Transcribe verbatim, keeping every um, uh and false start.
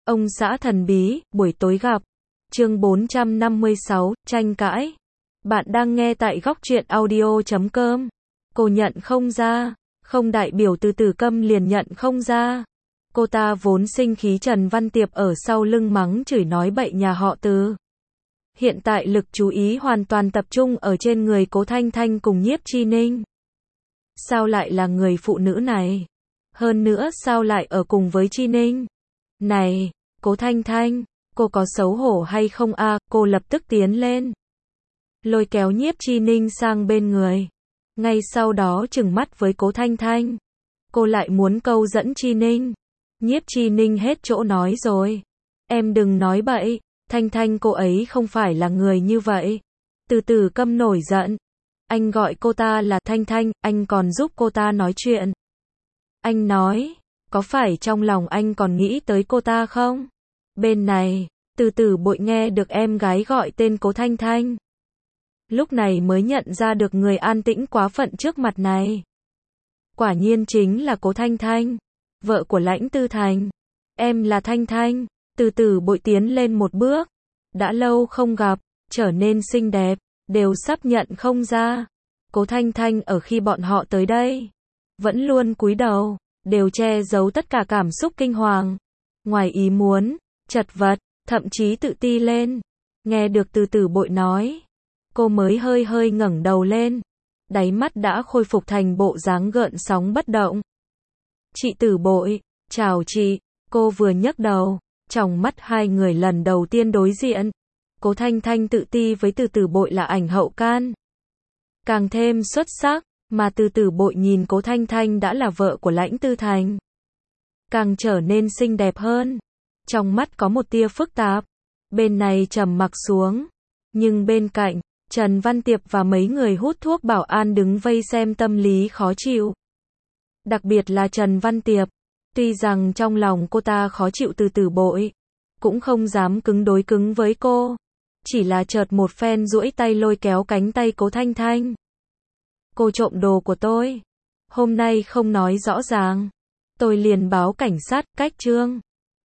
Ông xã thần bí, buổi tối gặp. Chương bốn trăm năm mươi sáu, tranh cãi. Bạn đang nghe tại góc truyện audio chấm com. Cô nhận không ra, không đại biểu từ Tử Câm liền nhận không ra. Cô ta vốn sinh khí Trần Văn Tiệp ở sau lưng mắng chửi nói bậy nhà họ Từ. Hiện tại lực chú ý hoàn toàn tập trung ở trên người Cố Thanh Thanh cùng Nhiếp Chi Ninh. Sao lại là người phụ nữ này? Hơn nữa sao lại ở cùng với Chi Ninh? Này, Cố Thanh Thanh, cô có xấu hổ hay không a? À, cô lập tức tiến lên. Lôi kéo Nhiếp Chi Ninh sang bên người. Ngay sau đó trừng mắt với Cố Thanh Thanh. Cô lại muốn câu dẫn Chi Ninh. Nhiếp Chi Ninh hết chỗ nói rồi. Em đừng nói bậy, Thanh Thanh cô ấy không phải là người như vậy. Từ Tử Câm nổi giận. Anh gọi cô ta là Thanh Thanh, anh còn giúp cô ta nói chuyện. Anh nói, có phải trong lòng anh còn nghĩ tới cô ta không? Bên này, Từ Tử Bội nghe được em gái gọi tên Cố Thanh Thanh. Lúc này mới nhận ra được người an tĩnh quá phận trước mặt này. Quả nhiên chính là Cố Thanh Thanh, vợ của Lãnh Tư Thành. Em là Thanh Thanh. Từ Tử Bội tiến lên một bước. Đã lâu không gặp, trở nên xinh đẹp, đều sắp nhận không ra. Cố Thanh Thanh ở khi bọn họ tới đây, vẫn luôn cúi đầu, đều che giấu tất cả cảm xúc kinh hoàng, ngoài ý muốn, chật vật, thậm chí tự ti lên. Nghe được Từ Tử Bội nói, cô mới hơi hơi ngẩng đầu lên, đáy mắt đã khôi phục thành bộ dáng gợn sóng bất động. Chị Tử Bội, chào chị. Cô vừa nhấc đầu, trong mắt hai người lần đầu tiên đối diện. Cố Thanh Thanh tự ti với Từ Tử Bội là ảnh hậu can, càng thêm xuất sắc, mà Từ Tử Bội nhìn Cố Thanh Thanh đã là vợ của Lãnh Tư Thành, càng trở nên xinh đẹp hơn. Trong mắt có một tia phức tạp. Bên này trầm mặc xuống, nhưng bên cạnh, Trần Văn Tiệp và mấy người hút thuốc bảo an đứng vây xem tâm lý khó chịu. Đặc biệt là Trần Văn Tiệp, tuy rằng trong lòng cô ta khó chịu Từ Tử Bội, cũng không dám cứng đối cứng với cô. Chỉ là chợt một phen duỗi tay lôi kéo cánh tay Cố Thanh Thanh. Cô trộm đồ của tôi. Hôm nay không nói rõ ràng, tôi liền báo cảnh sát, cách chương.